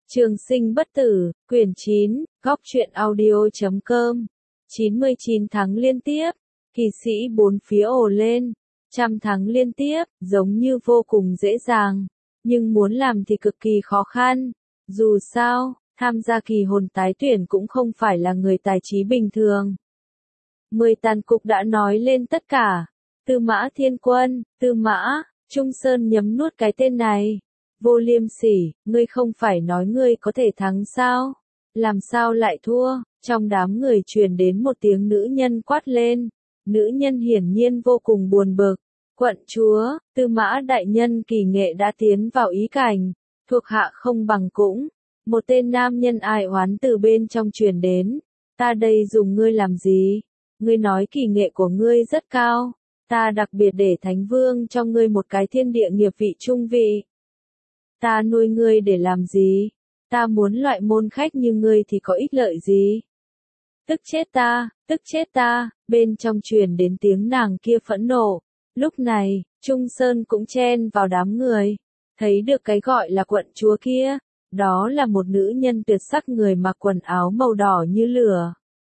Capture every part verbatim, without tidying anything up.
Trường sinh bất tử, quyển chín, góc truyện audio chấm com. chín mươi chín tháng liên tiếp, kỳ sĩ bốn phía ồ lên. Trăm tháng liên tiếp, giống như vô cùng dễ dàng, nhưng muốn làm thì cực kỳ khó khăn. Dù sao, tham gia kỳ hồn tái tuyển cũng không phải là người tài trí bình thường. Mười tàn cục đã nói lên tất cả. Tư Mã Thiên Quân, Tư Mã, Trung Sơn nhấm nuốt cái tên này. Vô Liêm Sỉ, ngươi không phải nói ngươi có thể thắng sao? Làm sao lại thua? Trong đám người truyền đến một tiếng nữ nhân quát lên. Nữ nhân hiển nhiên vô cùng buồn bực. Quận chúa, Tư Mã đại nhân kỳ nghệ đã tiến vào ý cảnh, thuộc hạ không bằng cũng. Một tên nam nhân ai oán từ bên trong truyền đến. Ta đây dùng ngươi làm gì? Ngươi nói kỳ nghệ của ngươi rất cao. Ta đặc biệt để Thánh Vương cho ngươi một cái thiên địa nghiệp vị trung vị. Ta nuôi ngươi để làm gì? Ta muốn loại môn khách như ngươi thì có ích lợi gì? Tức chết ta, tức chết ta, bên trong truyền đến tiếng nàng kia phẫn nộ. Lúc này, Trung Sơn cũng chen vào đám người. Thấy được cái gọi là quận chúa kia, đó là một nữ nhân tuyệt sắc người mặc quần áo màu đỏ như lửa.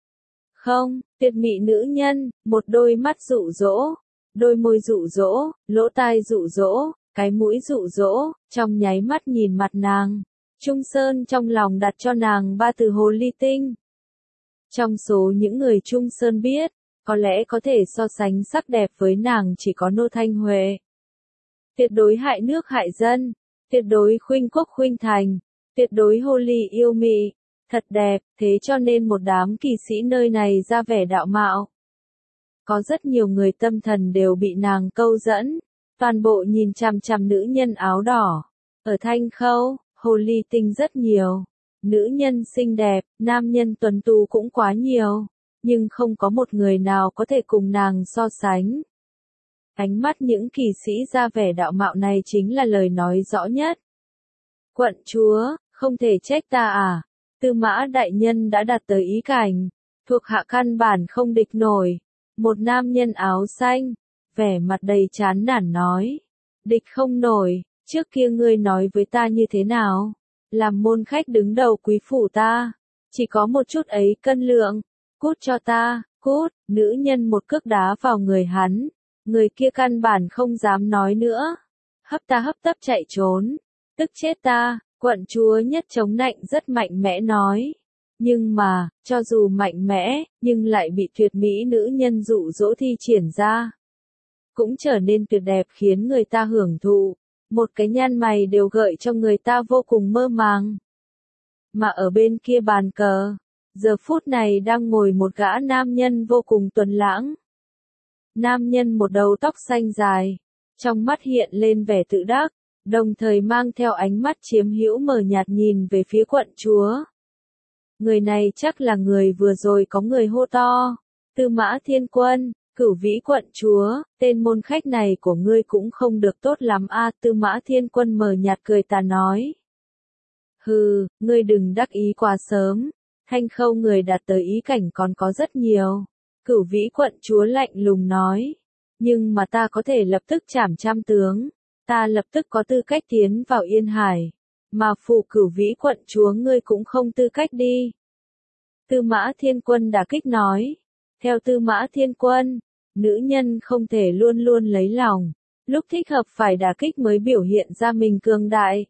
Không, tuyệt mỹ nữ nhân, một đôi mắt dụ dỗ, đôi môi dụ dỗ, lỗ tai dụ dỗ, cái mũi dụ dỗ, trong nháy mắt nhìn mặt nàng. Trung Sơn trong lòng đặt cho nàng ba từ hồ ly tinh. Trong số những người Trung Sơn biết, có lẽ có thể so sánh sắc đẹp với nàng chỉ có Nô Thanh Huệ. Tuyệt đối hại nước hại dân, tuyệt đối khuynh quốc khuynh thành, tuyệt đối hồ ly yêu mị, thật đẹp, thế cho nên một đám kỳ sĩ nơi này ra vẻ đạo mạo. Có rất nhiều người tâm thần đều bị nàng câu dẫn, toàn bộ nhìn chằm chằm nữ nhân áo đỏ. Ở Thanh Khâu, hồ ly tinh rất nhiều, nữ nhân xinh đẹp, nam nhân tuấn tú cũng quá nhiều, nhưng không có một người nào có thể cùng nàng so sánh. Ánh mắt những kỳ sĩ ra vẻ đạo mạo này chính là lời nói rõ nhất. Quận chúa, không thể trách ta à, Tư Mã đại nhân đã đạt tới ý cảnh, thuộc hạ căn bản không địch nổi. Một nam nhân áo xanh, vẻ mặt đầy chán nản nói, địch không nổi, trước kia ngươi nói với ta như thế nào? Làm môn khách đứng đầu quý phủ ta, chỉ có một chút ấy cân lượng, cút cho ta, cút, nữ nhân một cước đá vào người hắn, người kia căn bản không dám nói nữa, hấp ta hấp tấp chạy trốn, tức chết ta, quận chúa nhất chống nạnh rất mạnh mẽ nói. Nhưng mà, cho dù mạnh mẽ, nhưng lại bị tuyệt mỹ nữ nhân dụ dỗ thi triển ra. Cũng trở nên tuyệt đẹp khiến người ta hưởng thụ, một cái nhăn mày đều gợi cho người ta vô cùng mơ màng. Mà ở bên kia bàn cờ, giờ phút này đang ngồi một gã nam nhân vô cùng tuấn lãng. Nam nhân một đầu tóc xanh dài, trong mắt hiện lên vẻ tự đắc, đồng thời mang theo ánh mắt chiếm hữu mờ nhạt nhìn về phía quận chúa. Người này chắc là người vừa rồi có người hô to. Tư Mã Thiên Quân, Cửu Vĩ quận chúa, tên môn khách này của ngươi cũng không được tốt lắm a. À, Tư Mã Thiên Quân mờ nhạt cười tà nói. Hừ, ngươi đừng đắc ý quá sớm. Thanh Khâu người đạt tới ý cảnh còn có rất nhiều. Cửu Vĩ quận chúa lạnh lùng nói. Nhưng mà ta có thể lập tức trảm trăm tướng. Ta lập tức có tư cách tiến vào Yên Hải. Mà phụ Cửu Vĩ quận chúa ngươi cũng không tư cách đi. Tư Mã Thiên Quân đả kích nói. Theo Tư Mã Thiên Quân, nữ nhân không thể luôn luôn lấy lòng. Lúc thích hợp phải đả kích mới biểu hiện ra mình cường đại.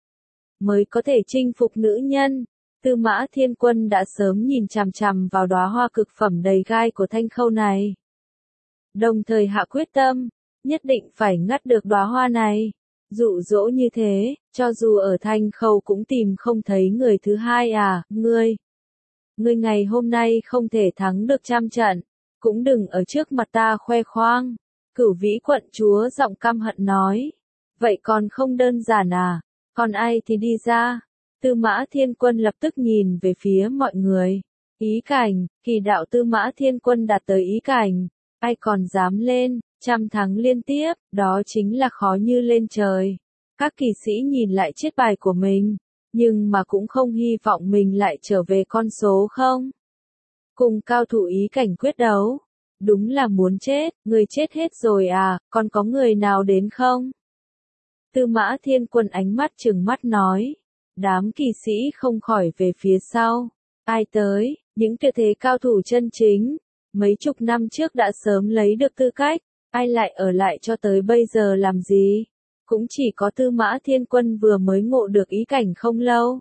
Mới có thể chinh phục nữ nhân. Tư Mã Thiên Quân đã sớm nhìn chằm chằm vào đóa hoa cực phẩm đầy gai của Thanh Khâu này. Đồng thời hạ quyết tâm, nhất định phải ngắt được đóa hoa này. Dụ dỗ như thế, cho dù ở Thanh Khâu cũng tìm không thấy người thứ hai à, ngươi. Ngươi ngày hôm nay không thể thắng được trăm trận, cũng đừng ở trước mặt ta khoe khoang. Cửu Vĩ quận chúa giọng căm hận nói. Vậy còn không đơn giản à, còn ai thì đi ra. Tư Mã Thiên Quân lập tức nhìn về phía mọi người. Ý cảnh, kỳ đạo Tư Mã Thiên Quân đạt tới ý cảnh, ai còn dám lên. Trăm tháng liên tiếp, đó chính là khó như lên trời. Các kỳ sĩ nhìn lại chiếc bài của mình, nhưng mà cũng không hy vọng mình lại trở về con số không. Cùng cao thủ ý cảnh quyết đấu. Đúng là muốn chết, người chết hết rồi à, còn có người nào đến không? Tư Mã Thiên Quân ánh mắt trừng mắt nói. Đám kỳ sĩ không khỏi về phía sau. Ai tới, những tuyệt thế cao thủ chân chính, mấy chục năm trước đã sớm lấy được tư cách, ai lại ở lại cho tới bây giờ làm gì? Cũng chỉ có Tư Mã Thiên Quân vừa mới ngộ được ý cảnh không lâu.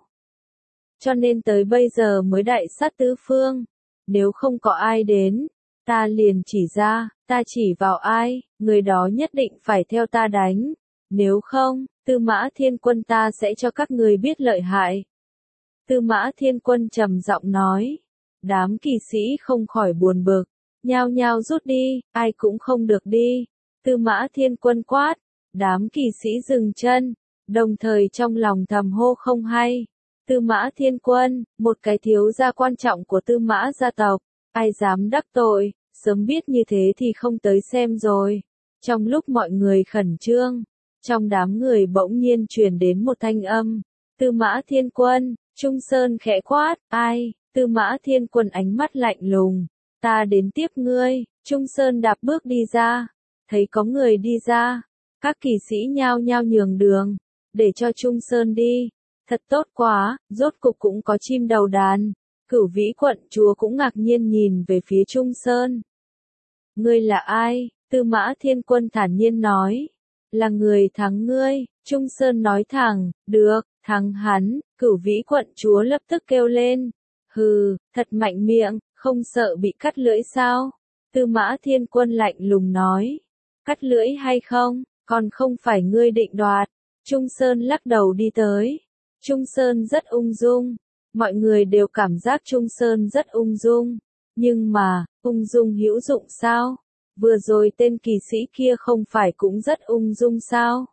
Cho nên tới bây giờ mới đại sát tứ phương. Nếu không có ai đến, ta liền chỉ ra, ta chỉ vào ai, người đó nhất định phải theo ta đánh. Nếu không, Tư Mã Thiên Quân ta sẽ cho các người biết lợi hại. Tư Mã Thiên Quân trầm giọng nói. Đám kỳ sĩ không khỏi buồn bực, nhao nhao rút đi, ai cũng không được đi. Tư Mã Thiên Quân quát, đám kỳ sĩ dừng chân, đồng thời trong lòng thầm hô không hay. Tư Mã Thiên Quân, một cái thiếu gia quan trọng của Tư Mã gia tộc, ai dám đắc tội, sớm biết như thế thì không tới xem rồi. Trong lúc mọi người khẩn trương, trong đám người bỗng nhiên truyền đến một thanh âm. Tư Mã Thiên Quân, Trung Sơn khẽ quát, ai? Tư Mã Thiên Quân ánh mắt lạnh lùng, ta đến tiếp ngươi. Trung Sơn đạp bước đi ra, thấy có người đi ra, các kỳ sĩ nhao nhao nhường đường, để cho Trung Sơn đi. Thật tốt quá, rốt cục cũng có chim đầu đàn. Cửu Vĩ quận chúa cũng ngạc nhiên nhìn về phía Trung Sơn. Ngươi là ai? Tư Mã Thiên Quân thản nhiên nói. Là người thắng ngươi. Trung Sơn nói thẳng, được, thắng hắn. Cửu Vĩ quận chúa lập tức kêu lên. Hừ, thật mạnh miệng, không sợ bị cắt lưỡi sao? Tư Mã Thiên Quân lạnh lùng nói. Cắt lưỡi hay không, còn không phải ngươi định đoạt. Trung Sơn lắc đầu đi tới. Trung Sơn rất ung dung. Mọi người đều cảm giác Trung Sơn rất ung dung. Nhưng mà, ung dung hữu dụng sao? Vừa rồi tên kỳ sĩ kia không phải cũng rất ung dung sao?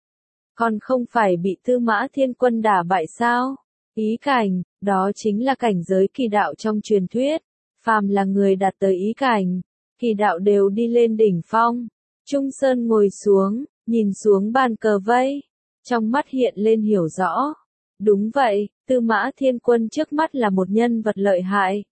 Còn không phải bị Tư Mã Thiên Quân đả bại sao? Ý cảnh, đó chính là cảnh giới kỳ đạo trong truyền thuyết. Phàm là người đạt tới ý cảnh, kỳ đạo đều đi lên đỉnh phong. Trung Sơn ngồi xuống, nhìn xuống bàn cờ vây. Trong mắt hiện lên hiểu rõ. Đúng vậy, Tư Mã Thiên Quân trước mắt là một nhân vật lợi hại.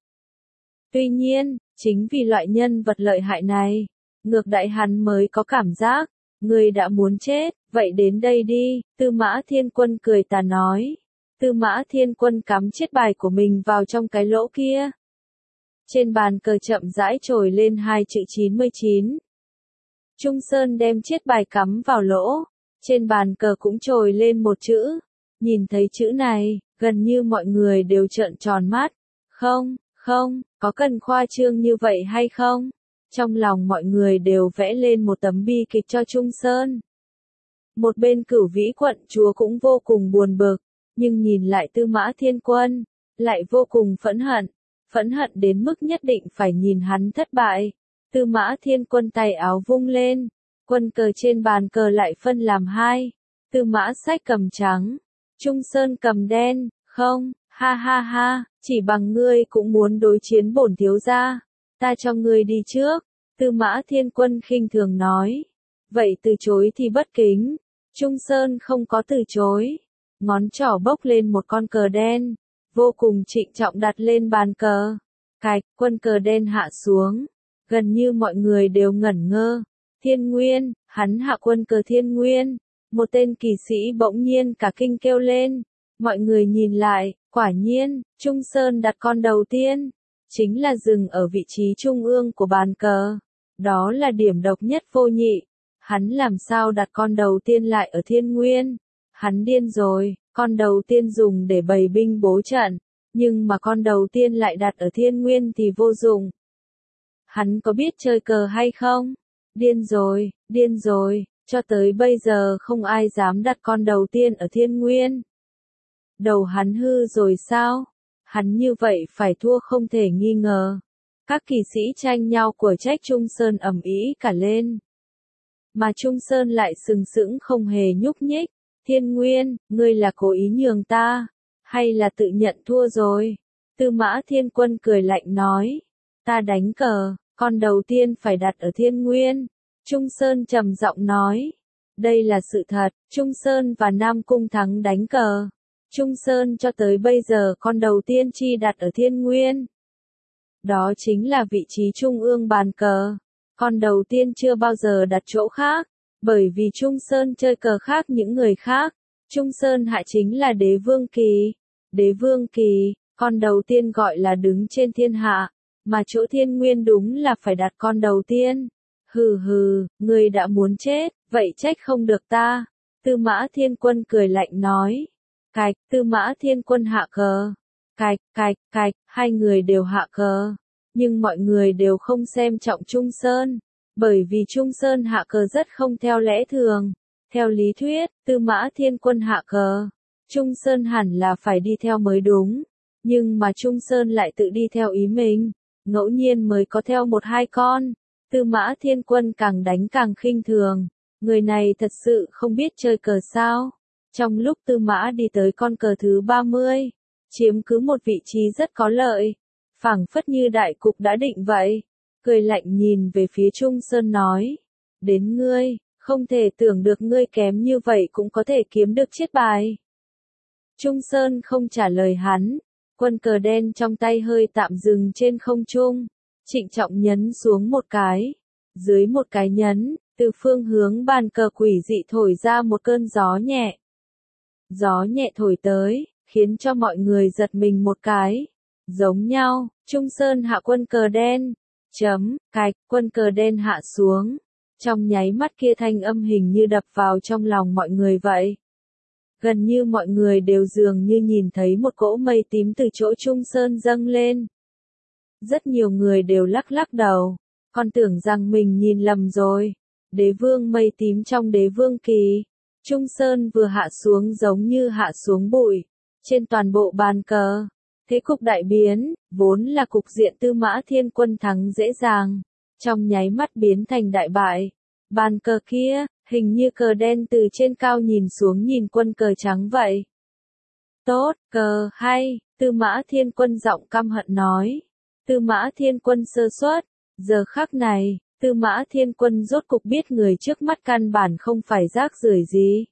Tuy nhiên, chính vì loại nhân vật lợi hại này, ngược đại hắn mới có cảm giác, người đã muốn chết, vậy đến đây đi. Tư Mã Thiên Quân cười tà nói. Tư Mã Thiên Quân cắm chiếc bài của mình vào trong cái lỗ kia. Trên bàn cờ chậm rãi trồi lên hai chữ chín mươi chín. Trung Sơn đem chiếc bài cắm vào lỗ, trên bàn cờ cũng trồi lên một chữ. Nhìn thấy chữ này, gần như mọi người đều trợn tròn mắt. Không, không, có cần khoa trương như vậy hay không? Trong lòng mọi người đều vẽ lên một tấm bi kịch cho Trung Sơn. Một bên Cửu Vĩ quận chúa cũng vô cùng buồn bực, nhưng nhìn lại Tư Mã Thiên Quân, lại vô cùng phẫn hận. Phẫn hận đến mức nhất định phải nhìn hắn thất bại. Tư Mã Thiên Quân tay áo vung lên, quân cờ trên bàn cờ lại phân làm hai. Tư Mã Sách cầm trắng, Trung Sơn cầm đen. Không, ha ha ha, chỉ bằng ngươi cũng muốn đối chiến bổn thiếu gia, ta cho ngươi đi trước. Tư Mã Thiên Quân khinh thường nói. Vậy từ chối thì bất kính. Trung Sơn không có từ chối, ngón trỏ bốc lên một con cờ đen, vô cùng trịnh trọng đặt lên bàn cờ. Cạch, quân cờ đen hạ xuống, gần như mọi người đều ngẩn ngơ. Thiên Nguyên, hắn hạ quân cờ Thiên Nguyên. Một tên kỳ sĩ bỗng nhiên cả kinh kêu lên. Mọi người nhìn lại, quả nhiên, Trung Sơn đặt con đầu tiên, chính là dừng ở vị trí trung ương của bàn cờ. Đó là điểm độc nhất vô nhị. Hắn làm sao đặt con đầu tiên lại ở Thiên Nguyên? Hắn điên rồi, con đầu tiên dùng để bày binh bố trận, nhưng mà con đầu tiên lại đặt ở Thiên Nguyên thì vô dụng. Hắn có biết chơi cờ hay không? Điên rồi, điên rồi, cho tới bây giờ không ai dám đặt con đầu tiên ở Thiên Nguyên. Đầu hắn hư rồi sao? Hắn như vậy phải thua không thể nghi ngờ. Các kỳ sĩ tranh nhau của trách Trung Sơn ầm ĩ cả lên. Mà Trung Sơn lại sừng sững không hề nhúc nhích. Thiên Nguyên, ngươi là cố ý nhường ta, hay là tự nhận thua rồi? Tư Mã Thiên Quân cười lạnh nói. Ta đánh cờ, con đầu tiên phải đặt ở Thiên Nguyên. Trung Sơn trầm giọng nói. Đây là sự thật, Trung Sơn và Nam Cung Thắng đánh cờ. Trung Sơn cho tới bây giờ con đầu tiên chi đặt ở Thiên Nguyên. Đó chính là vị trí trung ương bàn cờ. Con đầu tiên chưa bao giờ đặt chỗ khác, bởi vì Trung Sơn chơi cờ khác những người khác. Trung Sơn Hạ chính là đế vương kỳ. Đế vương kỳ, con đầu tiên gọi là đứng trên thiên hạ, mà chỗ thiên nguyên đúng là phải đặt con đầu tiên. Hừ hừ, ngươi đã muốn chết, vậy trách không được ta. Tư Mã Thiên Quân cười lạnh nói. Cạch, Tư Mã Thiên Quân hạ cờ. Cạch, cạch, cạch, hai người đều hạ cờ. Nhưng mọi người đều không xem trọng Trung Sơn, bởi vì Trung Sơn hạ cờ rất không theo lẽ thường. Theo lý thuyết, Tư Mã Thiên Quân hạ cờ, Trung Sơn hẳn là phải đi theo mới đúng. Nhưng mà Trung Sơn lại tự đi theo ý mình, ngẫu nhiên mới có theo một hai con. Tư Mã Thiên Quân càng đánh càng khinh thường. Người này thật sự không biết chơi cờ sao. Trong lúc Tư Mã đi tới con cờ thứ ba mươi, chiếm cứ một vị trí rất có lợi, phảng phất như đại cục đã định vậy. Cười lạnh nhìn về phía Trung Sơn nói. Đến ngươi, không thể tưởng được ngươi kém như vậy cũng có thể kiếm được chiết bài. Trung Sơn không trả lời hắn. Quân cờ đen trong tay hơi tạm dừng trên không trung. Trịnh trọng nhấn xuống một cái. Dưới một cái nhấn, từ phương hướng bàn cờ quỷ dị thổi ra một cơn gió nhẹ. Gió nhẹ thổi tới, khiến cho mọi người giật mình một cái. Giống nhau, Trung Sơn hạ quân cờ đen. Chấm, cạch, quân cờ đen hạ xuống. Trong nháy mắt kia thanh âm hình như đập vào trong lòng mọi người vậy. Gần như mọi người đều dường như nhìn thấy một cỗ mây tím từ chỗ Trung Sơn dâng lên. Rất nhiều người đều lắc lắc đầu, còn tưởng rằng mình nhìn lầm rồi. Đế vương mây tím trong đế vương kỳ. Trung Sơn vừa hạ xuống giống như hạ xuống bụi. Trên toàn bộ bàn cờ, thế cục đại biến, vốn là cục diện Tư Mã Thiên Quân thắng dễ dàng. Trong nháy mắt biến thành đại bại. Bàn cờ kia, hình như cờ đen từ trên cao nhìn xuống nhìn quân cờ trắng vậy. Tốt, cờ hay, Tư Mã Thiên Quân giọng căm hận nói. Tư Mã Thiên Quân sơ suất. Giờ khắc này, Tư Mã Thiên Quân rốt cục biết người trước mắt căn bản không phải rác rưởi gì,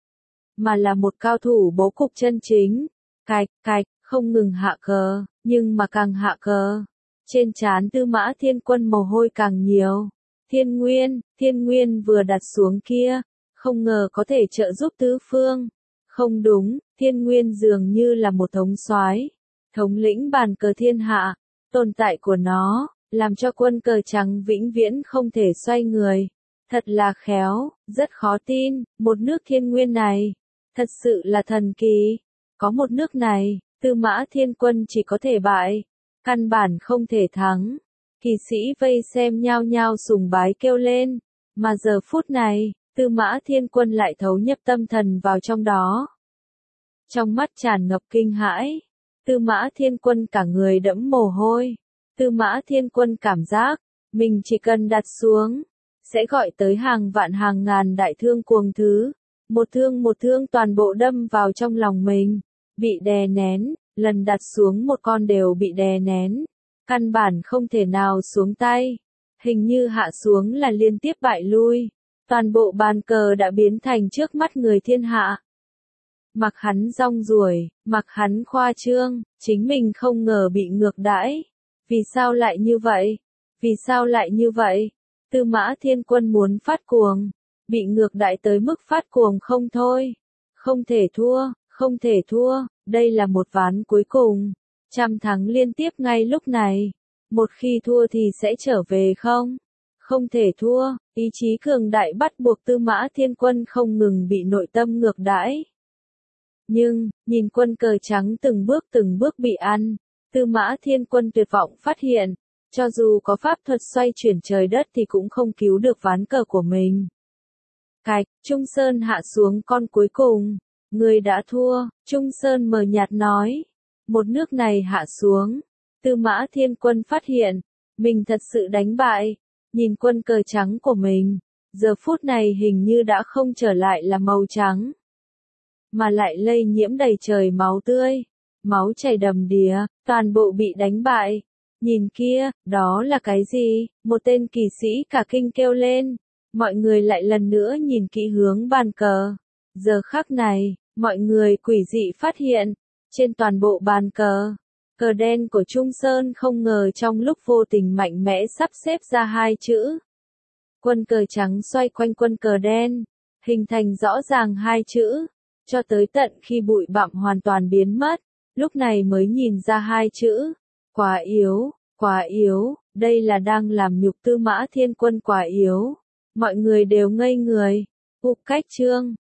mà là một cao thủ bố cục chân chính. Cạch, cạch, không ngừng hạ cờ, nhưng mà càng hạ cờ, trên trán Tư Mã Thiên Quân mồ hôi càng nhiều. Thiên Nguyên, Thiên Nguyên vừa đặt xuống kia, không ngờ có thể trợ giúp tứ phương. Không đúng, Thiên Nguyên dường như là một thống soái, thống lĩnh bàn cờ thiên hạ. Tồn tại của nó, làm cho quân cờ trắng vĩnh viễn không thể xoay người. Thật là khéo, rất khó tin, một nước Thiên Nguyên này, thật sự là thần kỳ. Có một nước này, Tư Mã Thiên Quân chỉ có thể bại, căn bản không thể thắng. Kỳ sĩ vây xem nhao nhao sùng bái kêu lên, mà giờ phút này, Tư Mã Thiên Quân lại thấu nhập tâm thần vào trong đó. Trong mắt tràn ngập kinh hãi, Tư Mã Thiên Quân cả người đẫm mồ hôi. Tư Mã Thiên Quân cảm giác, mình chỉ cần đặt xuống, sẽ gọi tới hàng vạn hàng ngàn đại thương cuồng thứ. Một thương một thương toàn bộ đâm vào trong lòng mình, bị đè nén, lần đặt xuống một con đều bị đè nén. Căn bản không thể nào xuống tay. Hình như hạ xuống là liên tiếp bại lui. Toàn bộ bàn cờ đã biến thành trước mắt người thiên hạ. Mặc hắn rong ruổi, mặc hắn khoa trương, chính mình không ngờ bị ngược đãi. Vì sao lại như vậy? Vì sao lại như vậy? Tư Mã Thiên Quân muốn phát cuồng, bị ngược đãi tới mức phát cuồng không thôi. Không thể thua, không thể thua, đây là một ván cuối cùng. Trăm thắng liên tiếp ngay lúc này. Một khi thua thì sẽ trở về không? Không thể thua, ý chí cường đại bắt buộc Tư Mã Thiên Quân không ngừng bị nội tâm ngược đãi. Nhưng, nhìn quân cờ trắng từng bước từng bước bị ăn, Tư Mã Thiên Quân tuyệt vọng phát hiện, cho dù có pháp thuật xoay chuyển trời đất thì cũng không cứu được ván cờ của mình. Cạch, Trung Sơn hạ xuống con cuối cùng. Người đã thua, Trung Sơn mờ nhạt nói. Một nước này hạ xuống. Tư Mã Thiên Quân phát hiện, mình thật sự đánh bại. Nhìn quân cờ trắng của mình, giờ phút này hình như đã không trở lại là màu trắng, mà lại lây nhiễm đầy trời máu tươi. Máu chảy đầm đìa, toàn bộ bị đánh bại. Nhìn kia, đó là cái gì? Một tên kỳ sĩ cả kinh kêu lên. Mọi người lại lần nữa nhìn kỹ hướng bàn cờ. Giờ khắc này, mọi người quỷ dị phát hiện, trên toàn bộ bàn cờ, cờ đen của Trung Sơn không ngờ trong lúc vô tình mạnh mẽ sắp xếp ra hai chữ. Quân cờ trắng xoay quanh quân cờ đen, hình thành rõ ràng hai chữ. cho tới tận khi bụi bặm hoàn toàn biến mất, lúc này mới nhìn ra hai chữ, quá yếu, quá yếu, đây là đang làm nhục Tư Mã Thiên Quân quá yếu. Mọi người đều ngây người. Phục Cách Trương